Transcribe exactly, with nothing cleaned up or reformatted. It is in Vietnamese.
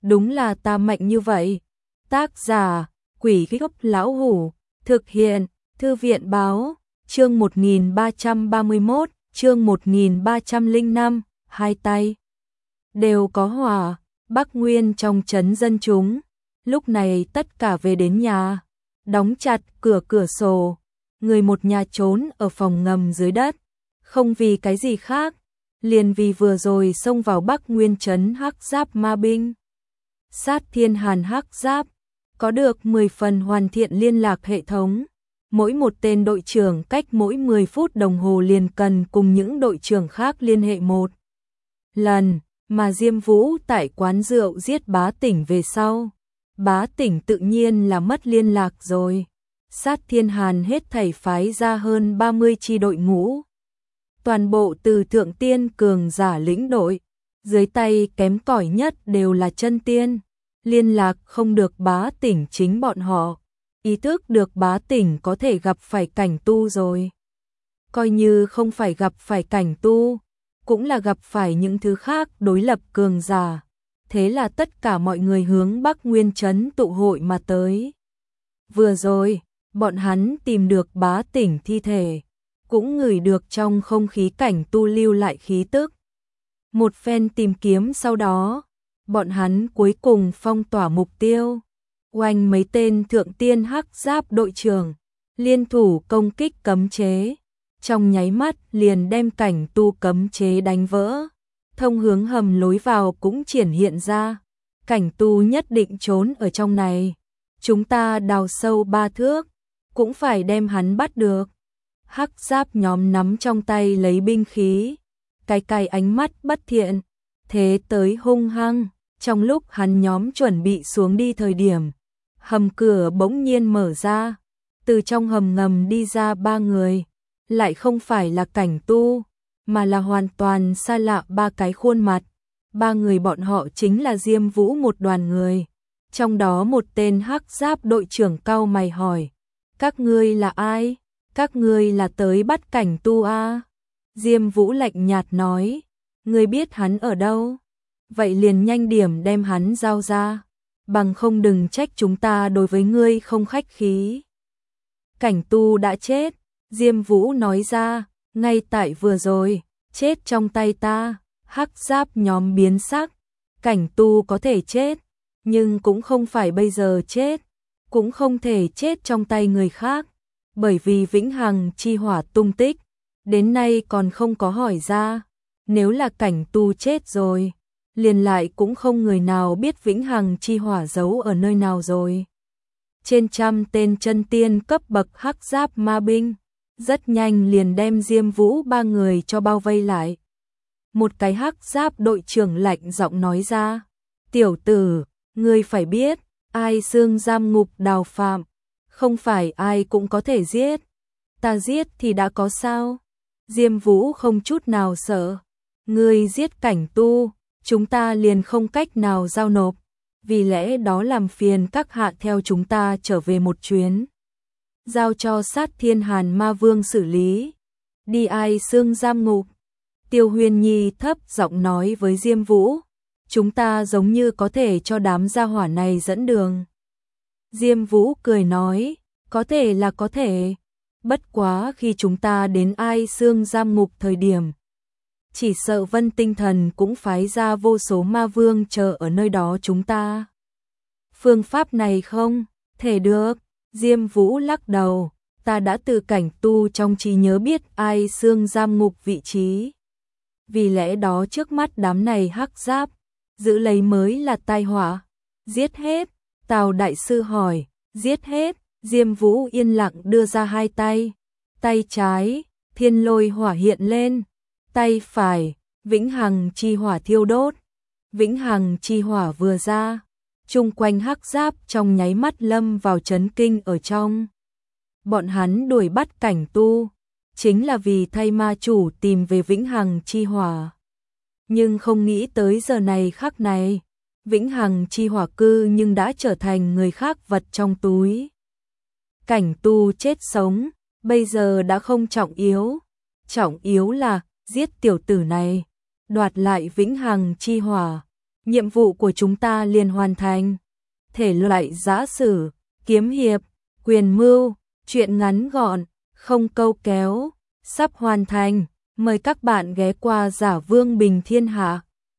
đúng là ta mạnh như vậy. Tác giả, Quỷ Gốc Lão Hủ, thực hiện, Thư viện Báo, chương một nghìn ba trăm ba mươi mốt, chương một nghìn ba trăm lẻ năm, hai tay đều có hỏa, Bắc Nguyên trong trấn dân chúng, lúc này tất cả về đến nhà, đóng chặt cửa cửa sổ, người một nhà trốn ở phòng ngầm dưới đất, không vì cái gì khác, liền vì vừa rồi xông vào Bắc Nguyên trấn Hắc Giáp ma binh. Sát Thiên Hàn Hắc Giáp có được mười phần hoàn thiện liên lạc hệ thống, mỗi một tên đội trưởng cách mỗi mười phút đồng hồ liền cần cùng những đội trưởng khác liên hệ một lần, mà Diêm Vũ tại quán rượu giết Bá Tỉnh về sau, Bá Tỉnh tự nhiên là mất liên lạc rồi. Sát Thiên Hàn hết thảy phái ra hơn ba mươi chi đội ngũ, toàn bộ từ thượng tiên cường giả lĩnh đội, dưới tay kém cỏi nhất đều là chân tiên, liên lạc không được Bá Tỉnh chính bọn họ, ý thức được Bá Tỉnh có thể gặp phải cảnh tu rồi. Coi như không phải gặp phải cảnh tu, cũng là gặp phải những thứ khác đối lập cường giả. Thế là tất cả mọi người hướng Bắc Nguyên trấn tụ hội mà tới. Vừa rồi, bọn hắn tìm được Bá Tỉnh thi thể, cũng ngửi được trong không khí cảnh tu lưu lại khí tức. Một phen tìm kiếm sau đó, bọn hắn cuối cùng phong tỏa mục tiêu. Oanh mấy tên thượng tiên Hắc Giáp đội trưởng, liên thủ công kích cấm chế. Trong nháy mắt liền đem cảnh tu cấm chế đánh vỡ. Thông hướng hầm lối vào cũng triển hiện ra. Cảnh tu nhất định trốn ở trong này. Chúng ta đào sâu ba thước, cũng phải đem hắn bắt được. Hắc Giáp nhóm nắm trong tay lấy binh khí, cái cay ánh mắt bất thiện, thế tới hung hăng. Trong lúc hắn nhóm chuẩn bị xuống đi thời điểm, hầm cửa bỗng nhiên mở ra, từ trong hầm ngầm đi ra ba người, lại không phải là cảnh tu, mà là hoàn toàn xa lạ ba cái khuôn mặt. Ba người bọn họ chính là Diêm Vũ một đoàn người, trong đó một tên Hắc Giáp đội trưởng cau mày hỏi, các ngươi là ai? Các ngươi là tới bắt cảnh tu à? Diêm Vũ lạnh nhạt nói, ngươi biết hắn ở đâu? Vậy liền nhanh điểm đem hắn giao ra, bằng không đừng trách chúng ta đối với ngươi không khách khí. Cảnh tu đã chết, Diêm Vũ nói ra, ngay tại vừa rồi, chết trong tay ta. Hắc Giáp nhóm biến sắc, cảnh tu có thể chết, nhưng cũng không phải bây giờ chết, cũng không thể chết trong tay người khác, bởi vì vĩnh hằng chi hỏa tung tích, đến nay còn không có hỏi ra, nếu là cảnh tu chết rồi, liền lại cũng không người nào biết vĩnh hằng chi hỏa giấu ở nơi nào rồi. Trên trăm tên chân tiên cấp bậc Hắc Giáp ma binh, rất nhanh liền đem Diêm Vũ ba người cho bao vây lại. Một cái Hắc Giáp đội trưởng lạnh giọng nói ra, tiểu tử, ngươi phải biết, ai xương giam ngục đào phạm, không phải ai cũng có thể giết. Ta giết thì đã có sao? Diêm Vũ không chút nào sợ, ngươi giết cảnh tu, chúng ta liền không cách nào giao nộp, vì lẽ đó làm phiền các hạ theo chúng ta trở về một chuyến. Giao cho Sát Thiên Hàn ma vương xử lý. Đi ai xương giam ngục? Tiêu Huyền Nhi thấp giọng nói với Diêm Vũ, chúng ta giống như có thể cho đám gia hỏa này dẫn đường. Diêm Vũ cười nói, có thể là có thể, bất quá khi chúng ta đến ai xương giam ngục thời điểm, chỉ sợ Vân Tinh Thần cũng phái ra vô số ma vương chờ ở nơi đó chúng ta. Phương pháp này không thể được. Diêm Vũ lắc đầu, ta đã từ cảnh tu trong trí nhớ biết ai xương giam ngục vị trí. Vì lẽ đó trước mắt đám này Hắc Giáp, giữ lấy mới là tai họa. Giết hết, Tào đại sư hỏi, giết hết. Diêm Vũ yên lặng đưa ra hai tay, tay trái, thiên lôi hỏa hiện lên, tay phải, vĩnh hằng chi hỏa thiêu đốt. Vĩnh hằng chi hỏa vừa ra, chung quanh Hắc Giáp trong nháy mắt lâm vào chấn kinh ở trong. Bọn hắn đuổi bắt cảnh tu, chính là vì thay ma chủ tìm về vĩnh hằng chi hỏa. Nhưng không nghĩ tới giờ này khắc này, vĩnh hằng chi hỏa cư nhưng đã trở thành người khác vật trong túi. Cảnh tu chết sống, bây giờ đã không trọng yếu. Trọng yếu là giết tiểu tử này, đoạt lại vĩnh hằng chi hỏa. nhiệm vụ của chúng ta liền hoàn thành. Thể loại giã sử, kiếm hiệp, quyền mưu, truyện ngắn gọn, không câu kéo, sắp hoàn thành. Mời các bạn ghé qua Giả Vương Bình Thiên Hạ.